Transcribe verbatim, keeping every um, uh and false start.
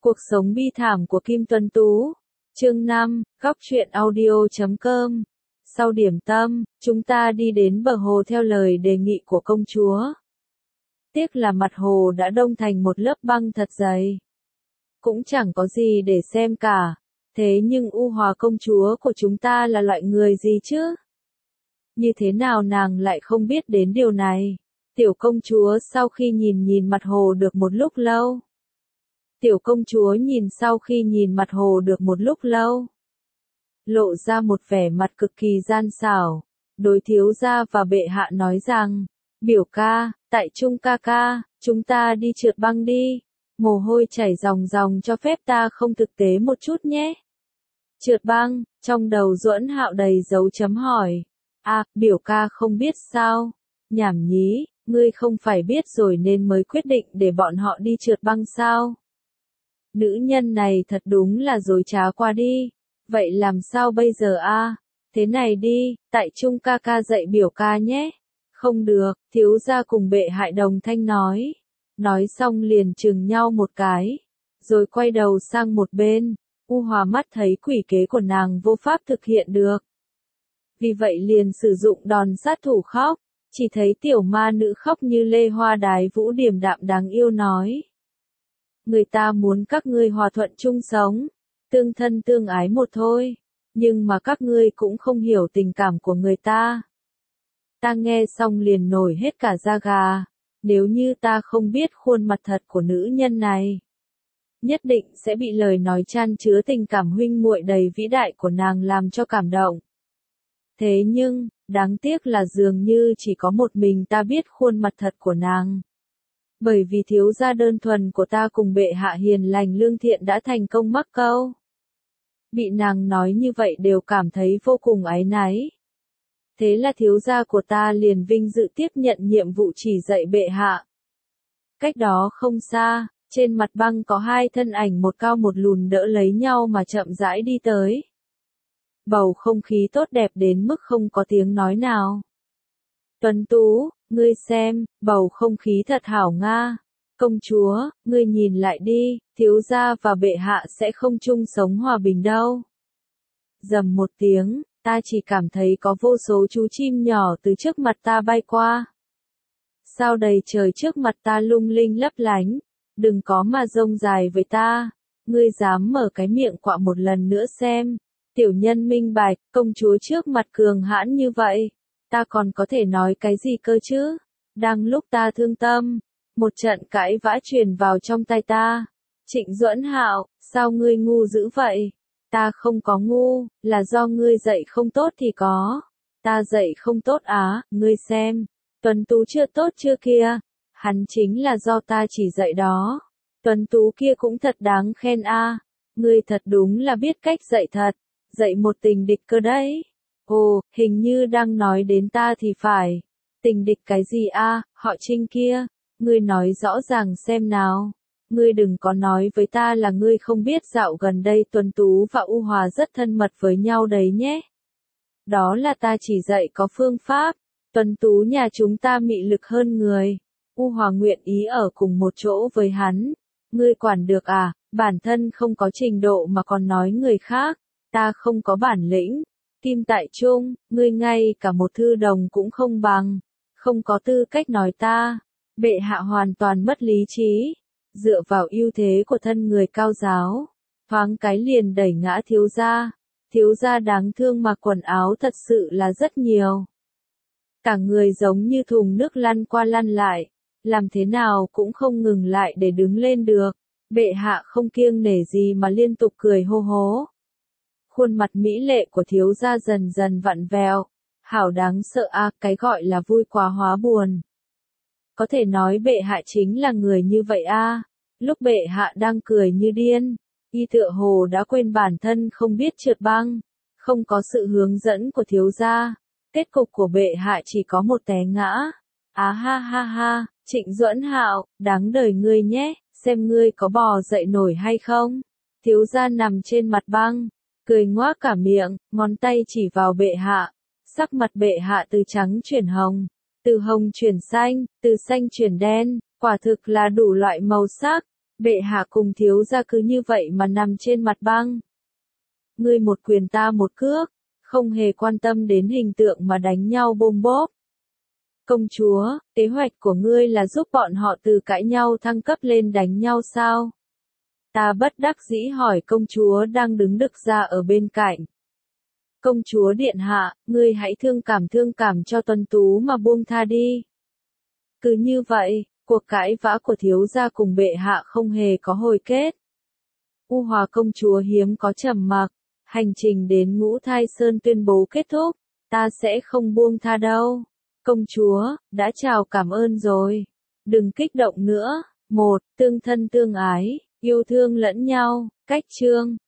Cuộc sống bi thảm của Kim Tuấn Tú. Chương năm, góc truyện audio chấm com. Sau điểm tâm, chúng ta đi đến bờ hồ theo lời đề nghị của công chúa. Tiếc là mặt hồ đã đông thành một lớp băng thật dày. Cũng chẳng có gì để xem cả. Thế nhưng U Hòa công chúa của chúng ta là loại người gì chứ? Như thế nào nàng lại không biết đến điều này? Tiểu công chúa sau khi nhìn nhìn mặt hồ được một lúc lâu. Tiểu công chúa nhìn sau khi nhìn mặt hồ được một lúc lâu. Lộ ra một vẻ mặt cực kỳ gian xảo. Đối thiếu gia và bệ hạ nói rằng, biểu ca, tại Trung ca ca, chúng ta đi trượt băng đi. Mồ hôi chảy ròng ròng cho phép ta không thực tế một chút nhé. Trượt băng, trong đầu Duẫn Hạo đầy dấu chấm hỏi. À, biểu ca không biết sao? Nhảm nhí, ngươi không phải biết rồi nên mới quyết định để bọn họ đi trượt băng sao? Nữ nhân này thật đúng là dối trá qua đi. Vậy làm sao bây giờ a? À? Thế này đi, tại Trung ca ca dạy biểu ca nhé. Không được, thiếu gia cùng bệ hạ đồng thanh nói. Nói xong liền chừng nhau một cái. Rồi quay đầu sang một bên. U Hòa mắt thấy quỷ kế của nàng vô pháp thực hiện được. Vì vậy liền sử dụng đòn sát thủ khóc. Chỉ thấy tiểu ma nữ khóc như lê hoa đái vũ điềm đạm đáng yêu nói. Người ta muốn các ngươi hòa thuận chung sống, tương thân tương ái một thôi, nhưng mà các ngươi cũng không hiểu tình cảm của người ta. Ta nghe xong liền nổi hết cả da gà, nếu như ta không biết khuôn mặt thật của nữ nhân này, nhất định sẽ bị lời nói chan chứa tình cảm huynh muội đầy vĩ đại của nàng làm cho cảm động. Thế nhưng, đáng tiếc là dường như chỉ có một mình ta biết khuôn mặt thật của nàng. Bởi vì thiếu gia đơn thuần của ta cùng bệ hạ hiền lành lương thiện đã thành công mắc câu. Bị nàng nói như vậy đều cảm thấy vô cùng áy náy. Thế là thiếu gia của ta liền vinh dự tiếp nhận nhiệm vụ chỉ dạy bệ hạ. Cách đó không xa, trên mặt băng có hai thân ảnh một cao một lùn đỡ lấy nhau mà chậm rãi đi tới. Bầu không khí tốt đẹp đến mức không có tiếng nói nào. Tuấn Tú, ngươi xem, bầu không khí thật hảo nga. Công chúa, ngươi nhìn lại đi, thiếu gia và bệ hạ sẽ không chung sống hòa bình đâu. Rầm một tiếng, ta chỉ cảm thấy có vô số chú chim nhỏ từ trước mặt ta bay qua. Sao đầy trời trước mặt ta lung linh lấp lánh, đừng có mà rông dài với ta, ngươi dám mở cái miệng quạ một lần nữa xem. Tiểu nhân minh bạch, công chúa trước mặt cường hãn như vậy. Ta còn có thể nói cái gì cơ chứ? Đang lúc ta thương tâm, một trận cãi vã truyền vào trong tai ta. Trịnh Duẫn Hạo, sao ngươi ngu dữ vậy? Ta không có ngu, là do ngươi dạy không tốt thì có. Ta dạy không tốt á, ngươi xem. Tuấn Tú chưa tốt chưa kia? Hắn chính là do ta chỉ dạy đó. Tuấn Tú kia cũng thật đáng khen a. À. Ngươi thật đúng là biết cách dạy thật. Dạy một tình địch cơ đấy. Ồ, hình như đang nói đến ta thì phải. Tình địch cái gì a? À, họ Trinh kia. Ngươi nói rõ ràng xem nào. Ngươi đừng có nói với ta là ngươi không biết dạo gần đây Tuấn Tú và U Hòa rất thân mật với nhau đấy nhé. Đó là ta chỉ dạy có phương pháp. Tuấn Tú nhà chúng ta mị lực hơn người. U Hòa nguyện ý ở cùng một chỗ với hắn. Ngươi quản được à? Bản thân không có trình độ mà còn nói người khác. Ta không có bản lĩnh. Kim tại Trung, ngươi ngay cả một thư đồng cũng không bằng. Không có tư cách nói ta. Bệ hạ hoàn toàn mất lý trí. Dựa vào ưu thế của thân người cao giáo. Thoáng cái liền đẩy ngã thiếu gia. Thiếu gia đáng thương mà quần áo thật sự là rất nhiều. Cả người giống như thùng nước lăn qua lăn lại. Làm thế nào cũng không ngừng lại để đứng lên được. Bệ hạ không kiêng nể gì mà liên tục cười hô hố. Khuôn mặt mỹ lệ của thiếu gia dần dần vặn vẹo. Hảo đáng sợ a, à, cái gọi là vui quá hóa buồn. Có thể nói bệ hạ chính là người như vậy a. À. Lúc bệ hạ đang cười như điên, y tựa hồ đã quên bản thân không biết trượt băng, không có sự hướng dẫn của thiếu gia. Kết cục của bệ hạ chỉ có một té ngã. Á ha ha ha, Trịnh Duẫn Hạo, đáng đời ngươi nhé, xem ngươi có bò dậy nổi hay không. Thiếu gia nằm trên mặt băng. Cười ngoác cả miệng, ngón tay chỉ vào bệ hạ. Sắc mặt bệ hạ từ trắng chuyển hồng, từ hồng chuyển xanh, từ xanh chuyển đen, quả thực là đủ loại màu sắc. Bệ hạ cùng thiếu gia cứ như vậy mà nằm trên mặt băng. Ngươi một quyền ta một cước, không hề quan tâm đến hình tượng mà đánh nhau bôm bốp. Công chúa, kế hoạch của ngươi là giúp bọn họ từ cãi nhau thăng cấp lên đánh nhau sao? Ta bất đắc dĩ hỏi công chúa đang đứng đực ra ở bên cạnh. Công chúa điện hạ, ngươi hãy thương cảm thương cảm cho Tuấn Tú mà buông tha đi. Cứ như vậy, cuộc cãi vã của thiếu gia cùng bệ hạ không hề có hồi kết. U Hòa công chúa hiếm có trầm mặc, hành trình đến Ngũ Thai Sơn tuyên bố kết thúc, ta sẽ không buông tha đâu. Công chúa, đã chào cảm ơn rồi. Đừng kích động nữa. Một, tương thân tương ái, yêu thương lẫn nhau. Cách chương